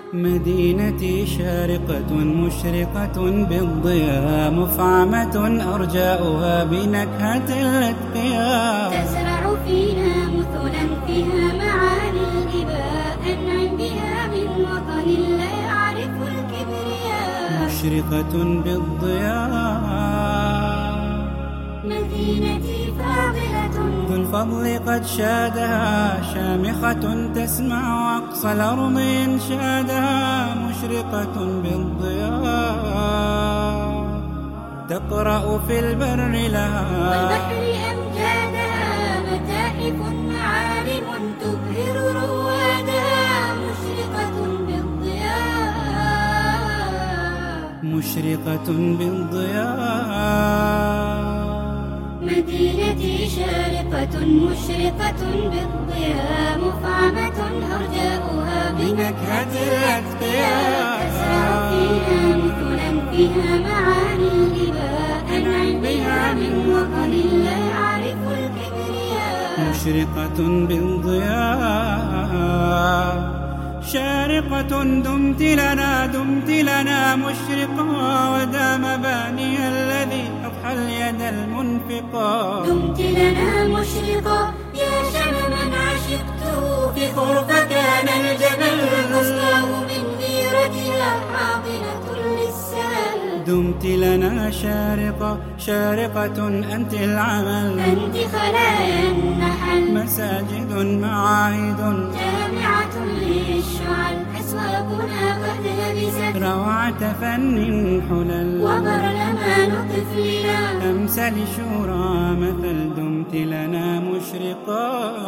مدينتي شارقة مشرقة بالضياء، مفعمة أرجاؤها بنكهة الأتقياء. تزرع فينا مثلا فيها معاني الإباء، أنعم بها من وطن لا يعرف الكبرياء. مشرقة بالضياء، مدينتي فاضلة ذو الفضل قد شادها، شامخة تسمع أقصى الأرض إنشادها. مشرقة بالضياء، تقرأ في البر لها والبحر أمجادها، متاحف معالم تبهر روادها. مشرقة بالضياء، مشرقة بالضياء. مدينتي شارقة مشرقة بالضياء، مفعمة أرجاؤها بنكهة الأتقياء. تزرع فيها مثلا فيها معاني الإباء، أنعم بها من وطن لا يعرف الكبرياء. مشرقة بالضياء، شارقة دمت لنا مشرقة، ودام باني الذي أضحى اليد المنفقة. دمت لنا مشرقة يا شمما عشقته، في خرفة كان الجبل أصلاه من غيرتها، حاضنة للسال. دمت لنا شارقة أنت العمل، أنت خلايا النحل، مساجد معاهد جامعة للشعل. أسواقنا قد لبست روعة فن حلل، وبرلمان طفلنا أمثل شورى مثل. دمت لنا مشرقة،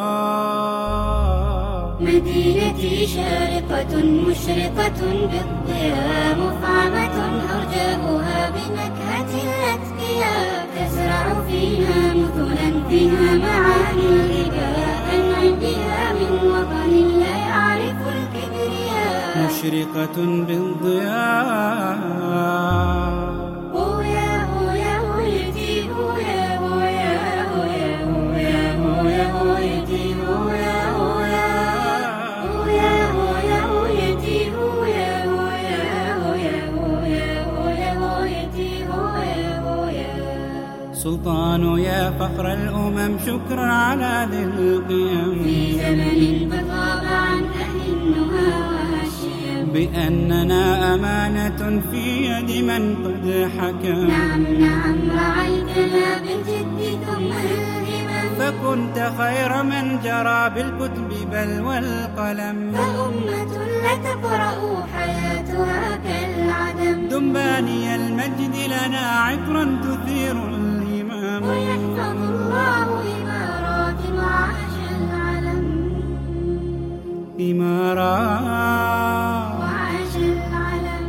مدينتي شارقة مشرقة بالضياء، مفعمة أرجاؤها بنكهة الأتقياء. تزرع فينا مثلا فيها معاني الإباء، أنعم بها من وطن لا يعرف الكبرياء. مشرقة بالضياء. هويا هويا هويتي، هويا هويا هويا هويا هويا هويتي، هويا هويا هويا هويا هويتي، هويا هويا هويا هويا هويا هويتي، هويا هويا. سلطان يا فخر الأمم، شكرا على ذي القيم، في زمن قد غاب عن أهل النهى والشيم، بأننا أمانة في يد من قد حكم. نعم نعم رعيتنا بالجد ثم الهمم، فكنت خير من جرى بالكتب بل والقلم. فأمة لا تقرأ حياتها كالعدم، دنباني المجد لنا عطرا تثير الهمام. ويحفظ الله إمارات وعاش العلم، إمارات وعاش العلم،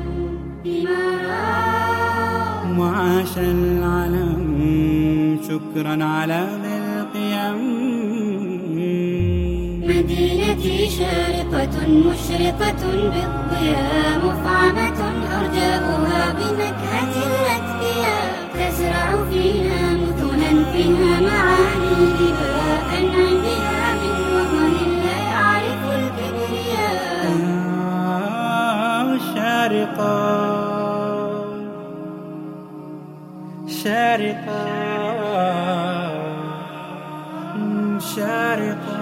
إمارات. وعاش العلم. شكرا على ذي القيم. مدينتي شارقة مشرقة بالضياء، مفعمة أرجاؤها بنكهة الأتقياء. تزرع فينا مثلا فيها معاني الإباء، أنعم بها من وطن لا يعرف الكبرياء. شارقة شارقة شارقة